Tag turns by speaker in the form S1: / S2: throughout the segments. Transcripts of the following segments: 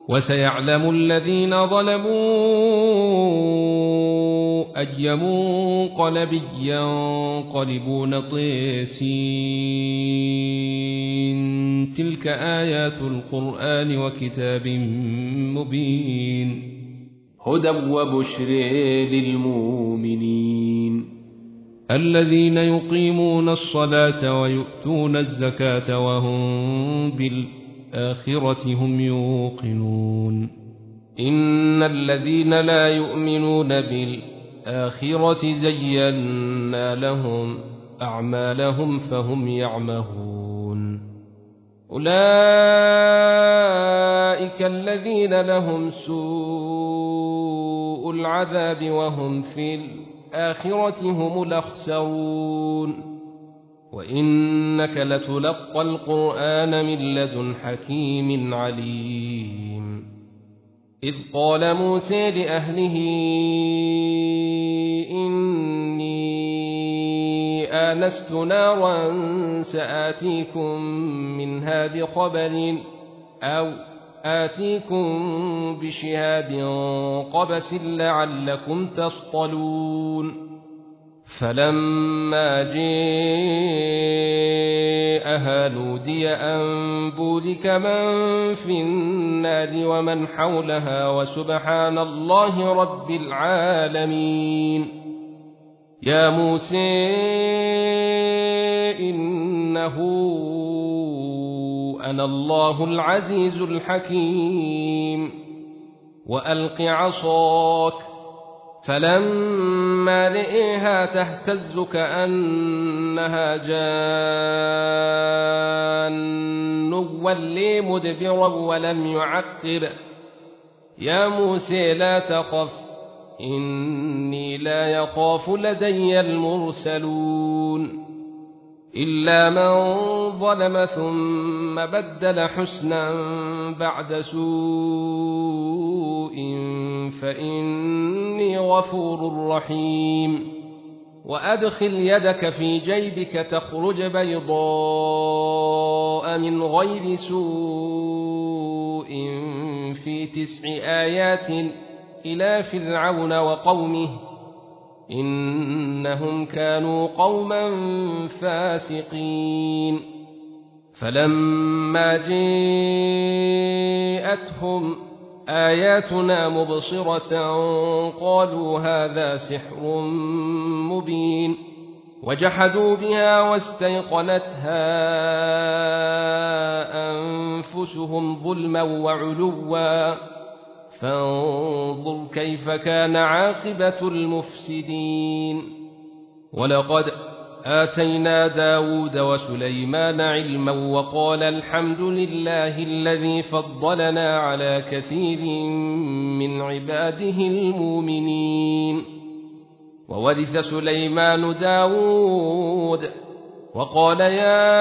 S1: وسيعلم الذين ظلموا أي منقلب ينقلبون طيسين. تلك آيات القرآن وكتاب مبين.
S2: هدى وبشر للمؤمنين
S1: الذين يقيمون الصلاة ويؤتون الزكاة وهم بالآخرة هم يوقنون. إن الذين لا يؤمنون بالآخرة زينا لهم أعمالهم فهم يعمهون. أولئك الذين لهم سوء العذاب وهم في الآخرة هم الأخسرون. وإنك لتلقى القرآن من لدن حكيم عليم. إذ قال موسى لأهله إني آنست نارا سآتيكم منها بخبر أو آتيكم بشهاب قبس لعلكم تصطلون. فلما جاءها نودي أن بورك من في النار ومن حولها وسبحان الله رب العالمين. يا موسى إنه أنا الله العزيز الحكيم. وألق عصاك فلما رئيها تهتز كأنها جان ولي مدبرا ولم يعقب. يا موسى لا تخف إني لا يخاف لدي المرسلون. إلا من ظلم ثم بدل حسنا بعد سوء فإني غفور رحيم. وأدخل يدك في جيبك تخرج بيضاء من غير سوء في 9 آيات إلى فرعون وقومه إنهم كانوا قوما فاسقين. فلما جاءتهم آياتنا مبصرة قالوا هذا سحر مبين. وجحدوا بها واستيقنتها أنفسهم ظلما وعلوا فانظر كيف كان عاقبة المفسدين. ولقد آتينا داود وسليمان علما وقال الحمد لله الذي فضلنا على كثير من عباده المؤمنين. وورث سليمان داود وقال يا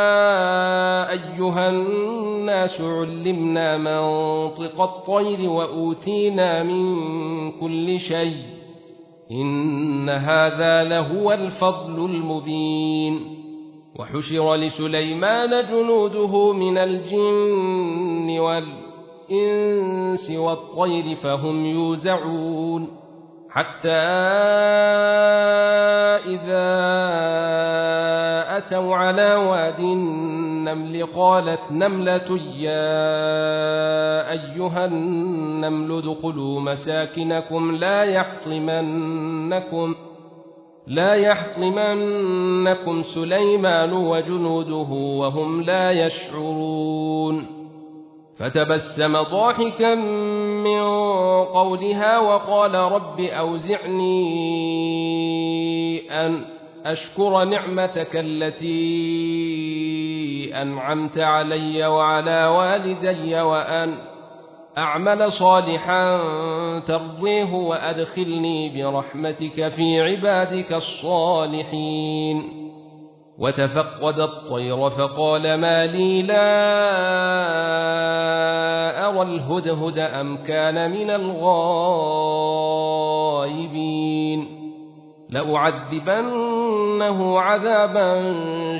S1: أيها الناس علمنا منطق الطير وأوتينا من كل شيء إن هذا لهو الفضل المبين. وحشر لسليمان جنوده من الجن والإنس والطير فهم يوزعون حتى إذا أتوا على واد النمل قالت نملة يا أيها النمل ادخلوا مساكنكم لا يحطمنكم سليمان وجنوده وهم لا يشعرون. فتبسم ضاحكا من قولها وقال رب أوزعني أن أشكر نعمتك التي أنعمت علي وعلى والدي وأن أعمل صالحا ترضيه وأدخلني برحمتك في عبادك الصالحين. وتفقد الطير فقال ما لي لا أرى الهدهد أم كان من الغائبين. لأعذبنه عذابا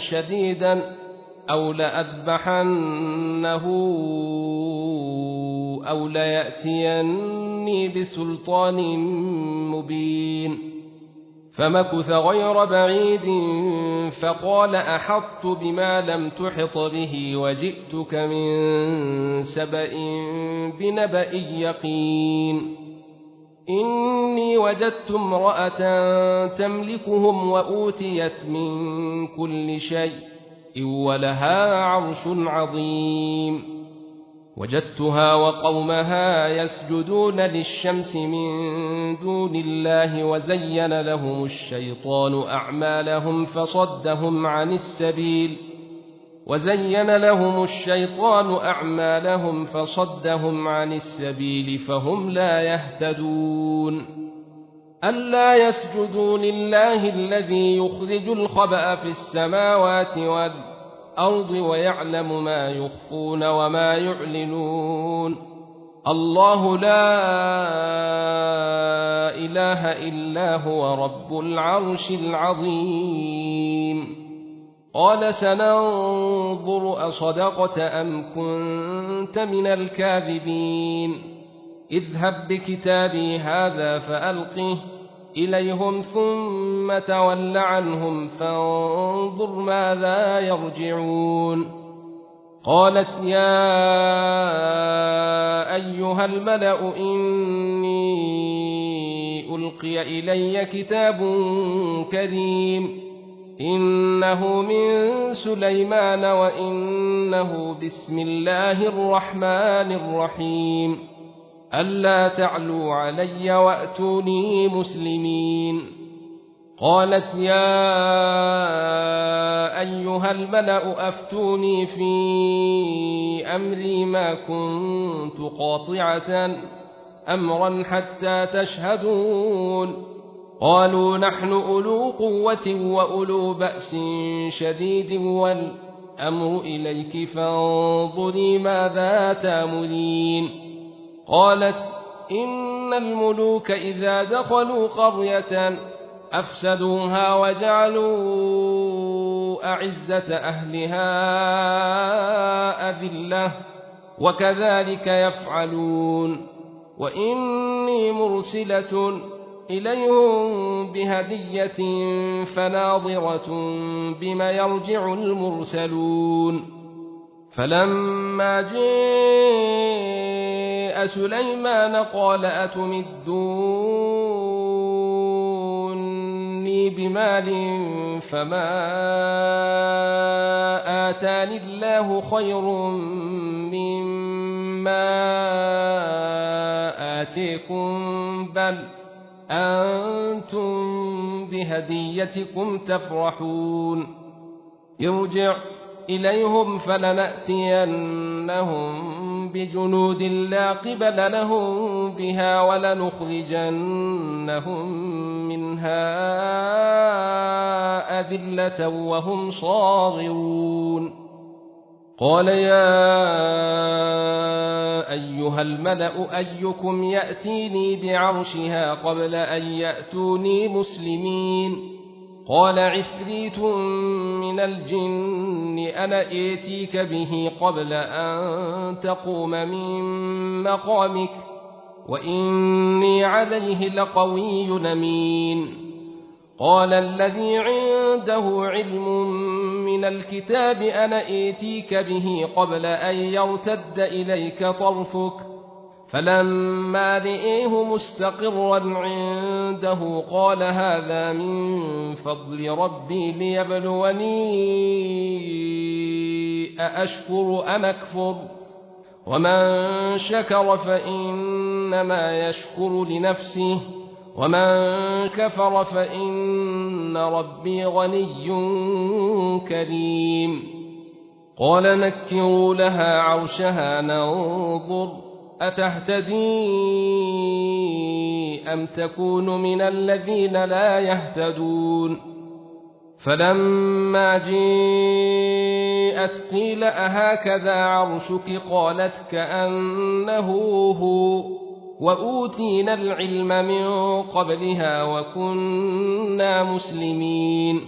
S1: شديدا أو لأذبحنه أو ليأتيني بسلطان مبين فمكث غير بعيد فقال أحطت بما لم تحط به وجئتك من سبأ بنبأ يقين إني وجدت امرأة تملكهم وأوتيت من كل شيء ولها عرش عظيم وجدتها وقومها يسجدون للشمس من دون الله وزين لهم الشيطان أعمالهم فصدهم عن السبيل فهم لا يهتدون ألا يسجدوا لله الذي يخرج الخبأ في السماوات والأرض ويعلم ما يخفون وما يعلنون الله لا إله إلا هو رب العرش العظيم قال سننظر أصدقت أم كنت من الكاذبين اذهب بكتابي هذا فألقه إليهم ثم تول عنهم فانظر ماذا يرجعون قالت يا أيها الملأ إني ألقي إلي كتاب كريم إنه من سليمان وإنه بسم الله الرحمن الرحيم ألا تعلوا علي وأتوني مسلمين قالت يا أيها الملأ أفتوني في أمري ما كنت قاطعة أمرا حتى تشهدون قالوا نحن أولو قوة وأولو بأس شديد والأمر إليك فانظري ماذا تأمرين قالت إن الملوك إذا دخلوا قرية أفسدوها وجعلوا أعزة أهلها أذلة وكذلك يفعلون وإني مرسلة إليهم بهدية فناظرة بما يرجع المرسلون فلما جاء سليمان قال أتمدوني بمال فما آتاني الله خير مما آتيكم بل أنتم بهديتكم تفرحون ارجع إليهم فلنأتينهم بجنود لا قبل لهم بها ولنخرجنهم منها أذلة وهم صاغرون قال يا أيها الملأ أيكم يأتيني بعرشها قبل أن يأتوني مسلمين قال عفريت من الجن أنا آتيك به قبل أن تقوم من مقامك وإني عليه لقوي أمين قال الذي عنده علم من الكتاب أنا آتيك به قبل أن يرتد إليك طرفك فلما رئيه مستقرا عنده قال هذا من فضل ربي ليبلوني أأشكر أم أكفر ومن شكر فإنما يشكر لنفسه ومن كفر فإن ربي غني كريم قال نكروا لها عرشها ننظر أتهتدي أم تكون من الذين لا يهتدون فلما جاءت قيل أهكذا عرشك قالت كأنه هو وأوتينا العلم من قبلها وكنا مسلمين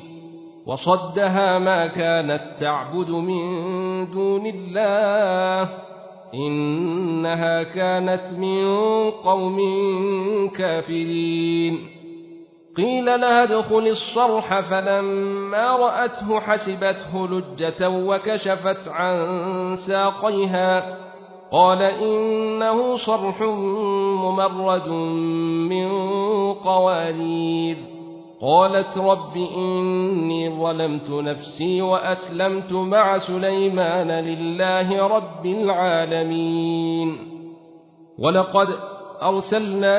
S1: وصدها ما كانت تعبد من دون الله إنها كانت من قوم كافرين. قيل لها ادخل الصرح فلما رأته حسبته لجة وكشفت عن ساقيها قال إنه صرح ممرد من قوارير. قالت رب إني ظلمت نفسي وأسلمت مع سليمان لله رب العالمين. ولقد أرسلنا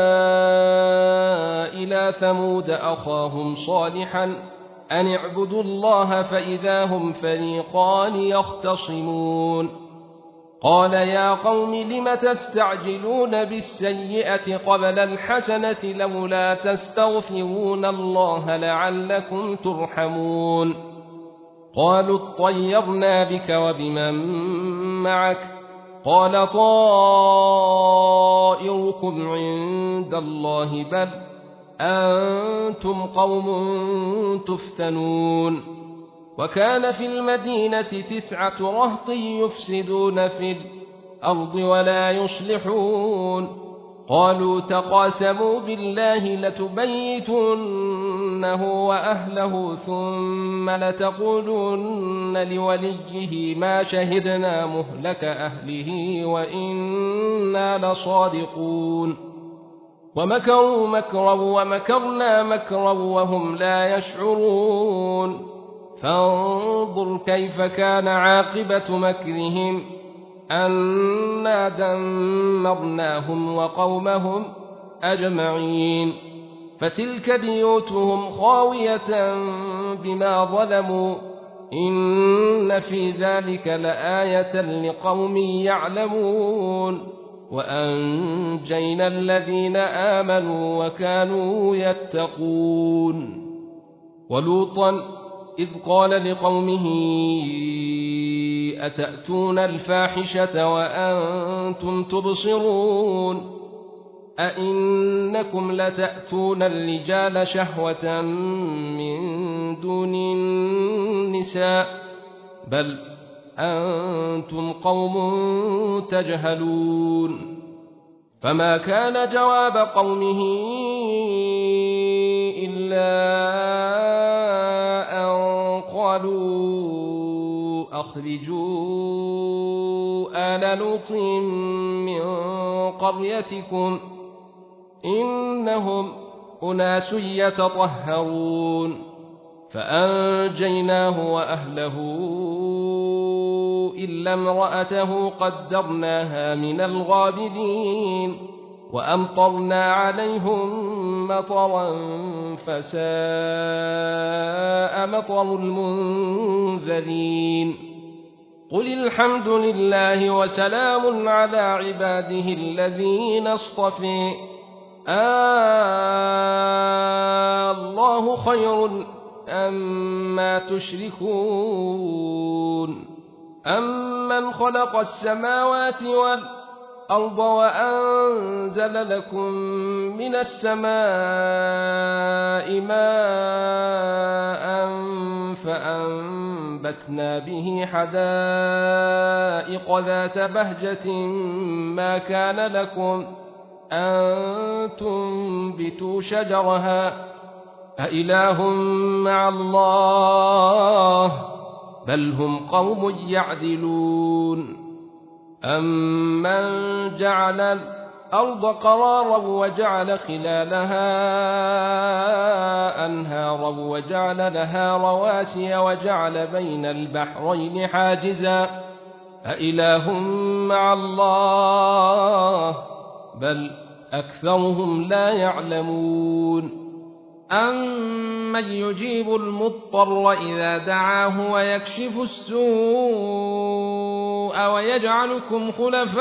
S1: إلى ثمود أخاهم صالحا أن اعبدوا الله فإذا هم فريقان يختصمون. قال يا قوم لم تستعجلون بالسيئة قبل الحسنة لولا تستغفرون الله لعلكم ترحمون. قالوا اطيرنا بك وبمن معك قال طائركم عند الله بل أنتم قوم تفتنون. وكان في المدينة 9 رهط يفسدون في الأرض ولا يصلحون. قالوا تقاسموا بالله لتبيتنه وأهله ثم لتقولن لوليه ما شهدنا مهلك أهله وإنا لصادقون. ومكروا مكرا ومكرنا مكرا وهم لا يشعرون. فانظر كيف كان عاقبة مكرهم أنا دمرناهم وقومهم أجمعين. فتلك بيوتهم خاوية بما ظلموا إن في ذلك لآية لقوم يعلمون. وأنجينا الذين آمنوا وكانوا يتقون. ولوطا إذ قال لقومه أتأتون الفاحشة وأنتم تبصرون أئنكم لتأتون الرجال شهوة من دون النساء بل أنتم قوم تجهلون. فما كان جواب قومه إلا أن قالوا أخرجوا آل لوط من قريتكم إنهم أناس يتطهرون. فأنجيناه وأهله إلا امرأته قدرناها من الغابرين. وأمطرنا عليهم مطرا فساء مطر المنذرين. قل الحمد لله وسلام على عباده الذين اصطفى الله خير أما تشركون. أمن خلق السماوات والأرض وأنزل لكم من السماء ماء فأنبتنا به حدائق ذات بهجة ما كان لكم أن تنبتوا شجرها أإله مع الله بل هم قوم يعدلون. أمن جعل الأرض قرارا وجعل خلالها أنهارا وجعل لها رواسي وجعل بين البحرين حاجزا أإله مع الله بل أكثرهم لا يعلمون. أمن يجيب المضطر إذا دعاه ويكشف السوء ويجعلكم خلفاء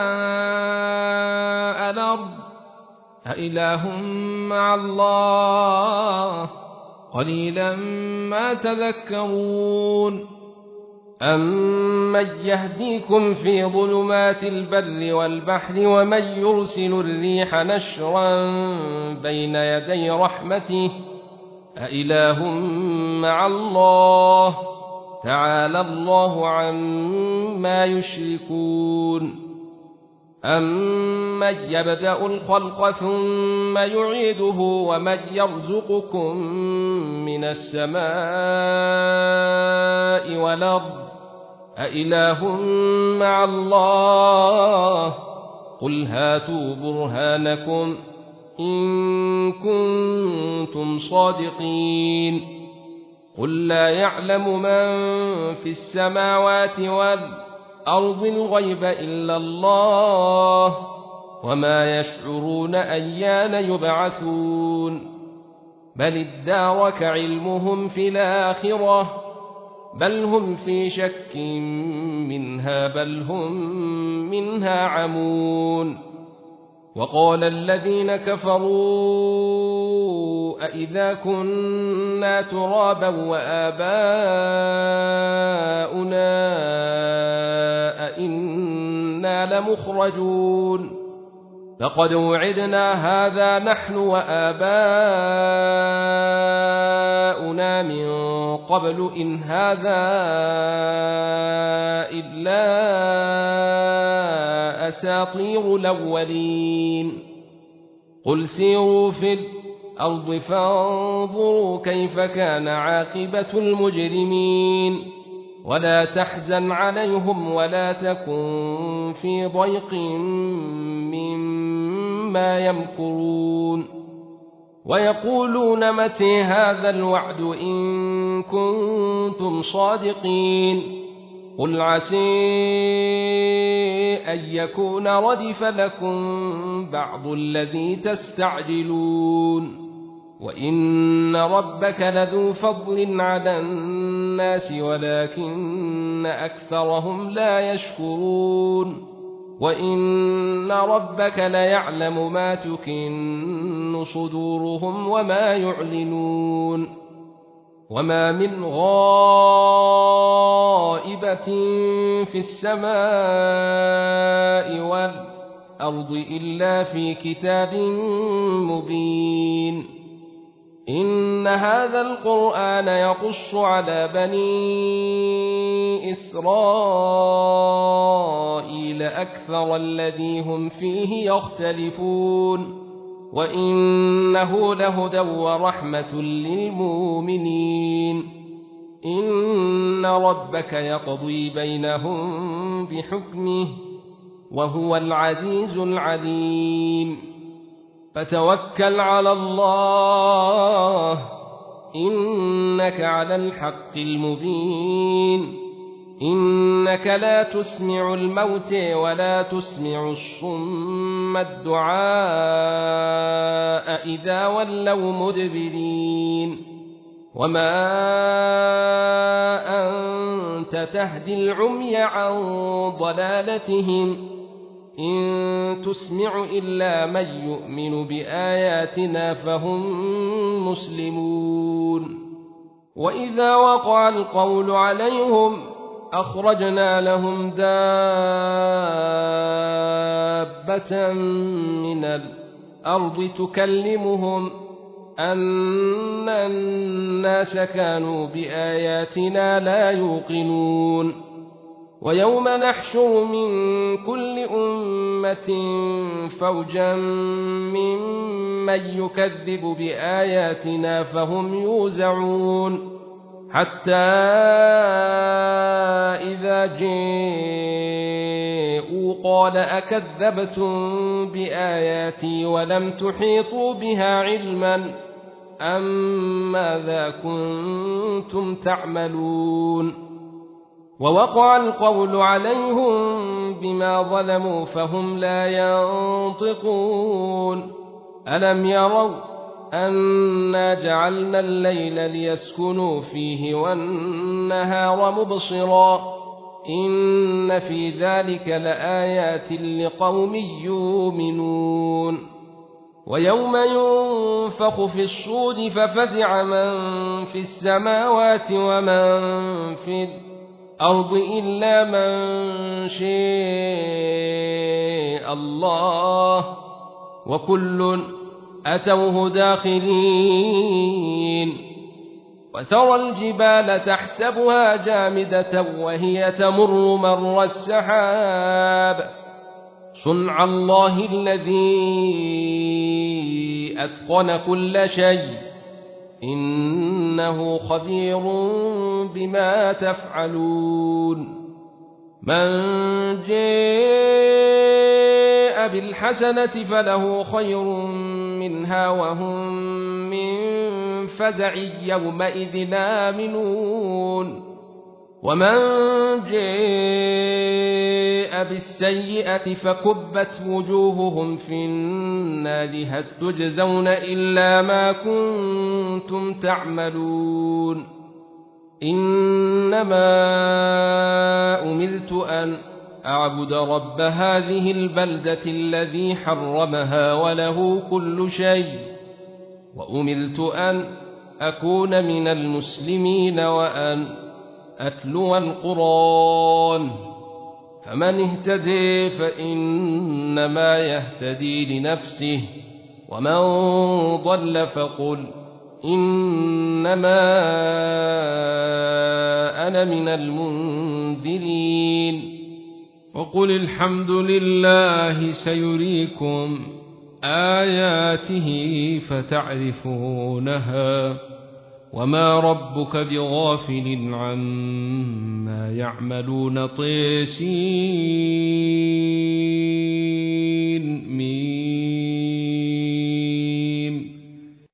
S1: الأرض أإله مع الله قليلا ما تذكرون. أمن يهديكم في ظلمات البر والبحر ومن يرسل الريح نشرا بين يدي رحمته أإله مع الله تعالى الله عما يشركون أمن يبدأ الخلق ثم يعيده ومن يرزقكم من السماء والأرض أإله مع الله قل هاتوا برهانكم إن كنتم صادقين قل لا يعلم من في السماوات والأرض الغيب إلا الله وما يشعرون أيان يبعثون بل ادارك علمهم في الآخرة بل هم في شك منها بل هم منها عمون وقال الذين كفروا أئذا كنا ترابا وآباؤنا أئنا لمخرجون لقد وعدنا هذا نحن وآباؤنا من قبل إن هذا إلا أساطير الأولين قل سيروا في الأرض فانظروا كيف كان عاقبة المجرمين ولا تحزن عليهم ولا تكن في ضيق مما يمكرون ويقولون متى هذا الوعد إن كنتم صادقين قل عسى أن يكون ردف لكم بعض الذي تستعجلون وإن ربك لذو فضل على الناس ولكن أكثرهم لا يشكرون وإن ربك ليعلم ما تكن صدورهم وما يعلنون وما من غائبة في السماء والأرض إلا في كتاب مبين إن هذا القرآن يقص على بني إسرائيل أكثر الذي هم فيه يختلفون وإنه لهدى ورحمة للمؤمنين إن ربك يقضي بينهم بحكمه وهو العزيز العليم فتوكل على الله إنك على الحق المبين إنك لا تسمع الموت ولا تسمع الصم الدعاء إذا ولوا مدبرين وما أنت تهدي العمي عن ضلالتهم إن تسمع إلا من يؤمن بآياتنا فهم مسلمون وإذا وقع القول عليهم أخرجنا لهم دابة من الأرض تكلمهم أن الناس كانوا بآياتنا لا يوقنون ويوم نحشر من كل أمة فوجا ممن يكذب بآياتنا فهم يوزعون حتى إذا جاءوا قال أكذبتم بآياتي ولم تحيطوا بها علما أم ماذا كنتم تعملون ووقع القول عليهم بما ظلموا فهم لا ينطقون ألم يروا أنا جعلنا الليل ليسكنوا فيه والنهار مبصرا إن في ذلك لآيات لقوم يؤمنون ويوم ينفخ في الصور ففزع من في السماوات ومن في الأرض إلا من شاء الله وكل أتوه داخلين وترى الجبال تحسبها جامدة وهي تمر مر السحاب صنع الله الذي أتقن كل شيء إنه خبير بما تفعلون من جاء بالحسنة فله خير منها وهم من فزع يومئذ آمنون ومن جاء بالسيئة فكبت وجوههم في النار هل تجزون إلا ما كنتم تعملون إنما أمرت أن أعبد رب هذه البلدة الذي حرمها وله كل شيء وأمرت أن أكون من المسلمين وأن أتلو القرآن فمن اهتدي فإنما يهتدي لنفسه ومن ضل فقل إنما أنا من المنذرين وقل الحمد لله سيريكم آياته فتعرفونها وما ربك بغافل عما يعملون طيسين